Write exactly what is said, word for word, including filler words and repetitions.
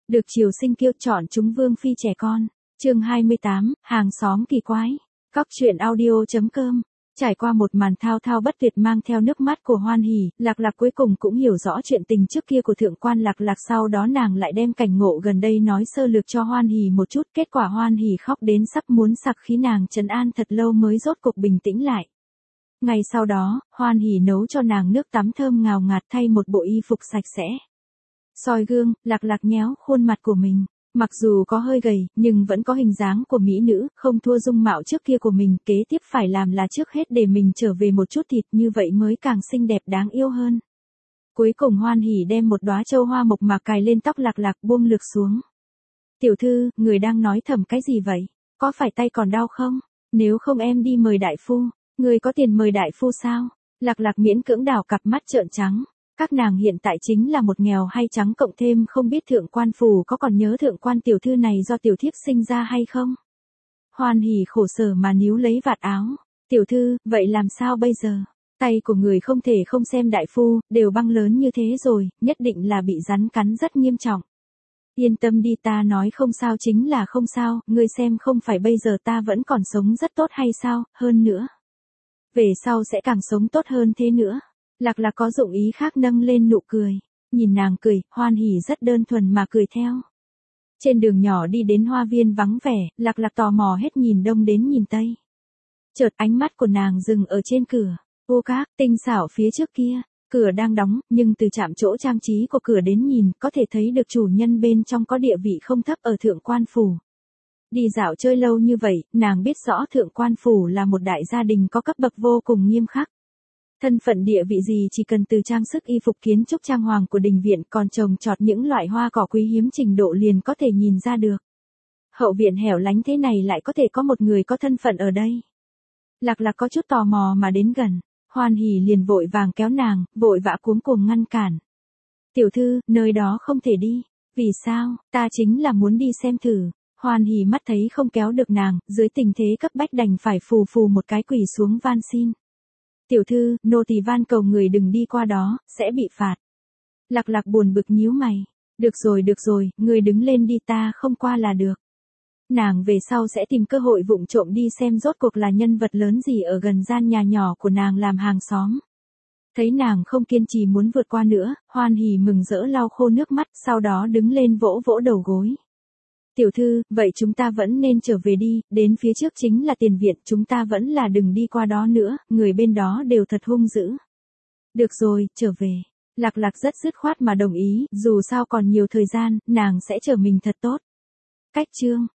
Được triều sinh kiêu chọn chúng vương phi trẻ con. Chương hai mươi tám, hàng xóm kỳ quái. Cóc truyện audio.com. Trải qua một màn thao thao bất tuyệt mang theo nước mắt của Hoan Hỉ, Lạc Lạc cuối cùng cũng hiểu rõ chuyện tình trước kia của thượng quan Lạc Lạc, sau đó nàng lại đem cảnh ngộ gần đây nói sơ lược cho Hoan Hỉ một chút, kết quả Hoan Hỉ khóc đến sắp muốn sặc khí, nàng trấn an thật lâu mới rốt cục bình tĩnh lại. Ngày sau đó, Hoan Hỉ nấu cho nàng nước tắm thơm ngào ngạt, thay một bộ y phục sạch sẽ. Soi gương, Lạc Lạc nhéo khuôn mặt của mình. Mặc dù có hơi gầy, nhưng vẫn có hình dáng của mỹ nữ, không thua dung mạo trước kia của mình. Kế tiếp phải làm là trước hết để mình trở về một chút thịt, như vậy mới càng xinh đẹp đáng yêu hơn. Cuối cùng Hoan Hỉ đem một đóa châu hoa mộc mạc cài lên tóc Lạc Lạc, buông lược xuống. Tiểu thư, người đang nói thầm cái gì vậy? Có phải tay còn đau không? Nếu không em đi mời đại phu. Người có tiền mời đại phu sao? Lạc Lạc miễn cưỡng đảo cặp mắt trợn trắng. Các nàng hiện tại chính là một nghèo hay trắng, cộng thêm không biết thượng quan phủ có còn nhớ thượng quan tiểu thư này do tiểu thiếp sinh ra hay không. Hoan Hỉ khổ sở mà níu lấy vạt áo. Tiểu thư, vậy làm sao bây giờ? Tay của người không thể không xem đại phu, đều băng lớn như thế rồi, nhất định là bị rắn cắn rất nghiêm trọng. Yên tâm đi, ta nói không sao chính là không sao, ngươi xem không phải bây giờ ta vẫn còn sống rất tốt hay sao, hơn nữa. Về sau sẽ càng sống tốt hơn thế nữa. Lạc Lạc có dụng ý khác nâng lên nụ cười. Nhìn nàng cười, Hoan Hỉ rất đơn thuần mà cười theo. Trên đường nhỏ đi đến hoa viên vắng vẻ, Lạc Lạc tò mò hết nhìn đông đến nhìn tây. Chợt ánh mắt của nàng dừng ở trên cửa. Ô các, tinh xảo phía trước kia. Cửa đang đóng, nhưng từ chạm chỗ trang trí của cửa đến nhìn, có thể thấy được chủ nhân bên trong có địa vị không thấp ở thượng quan phủ. Đi dạo chơi lâu như vậy, nàng biết rõ thượng quan phủ là một đại gia đình có cấp bậc vô cùng nghiêm khắc. Thân phận địa vị gì chỉ cần từ trang sức y phục kiến trúc trang hoàng của đình viện còn trồng trọt những loại hoa cỏ quý hiếm trình độ liền có thể nhìn ra được. Hậu viện hẻo lánh thế này lại có thể có một người có thân phận ở đây. Lạc Lạc có chút tò mò mà đến gần, Hoan Hỉ liền vội vàng kéo nàng, vội vã cuống cuồng ngăn cản. Tiểu thư, nơi đó không thể đi. Vì sao? Ta chính là muốn đi xem thử. Hoan Hỉ mắt thấy không kéo được nàng, dưới tình thế cấp bách đành phải phù phù một cái quỳ xuống van xin. Tiểu thư, nô tỳ van cầu người đừng đi qua đó, sẽ bị phạt. Lạc Lạc buồn bực nhíu mày. Được rồi được rồi, người đứng lên đi, ta không qua là được. Nàng về sau sẽ tìm cơ hội vụng trộm đi xem rốt cuộc là nhân vật lớn gì ở gần gian nhà nhỏ của nàng làm hàng xóm. Thấy nàng không kiên trì muốn vượt qua nữa, Hoan Hỉ mừng rỡ lau khô nước mắt, sau đó đứng lên vỗ vỗ đầu gối. Tiểu thư, vậy chúng ta vẫn nên trở về đi, đến phía trước chính là tiền viện, chúng ta vẫn là đừng đi qua đó nữa, người bên đó đều thật hung dữ. Được rồi, trở về. Lạc Lạc rất dứt khoát mà đồng ý, dù sao còn nhiều thời gian, nàng sẽ chờ mình thật tốt. Cách chương.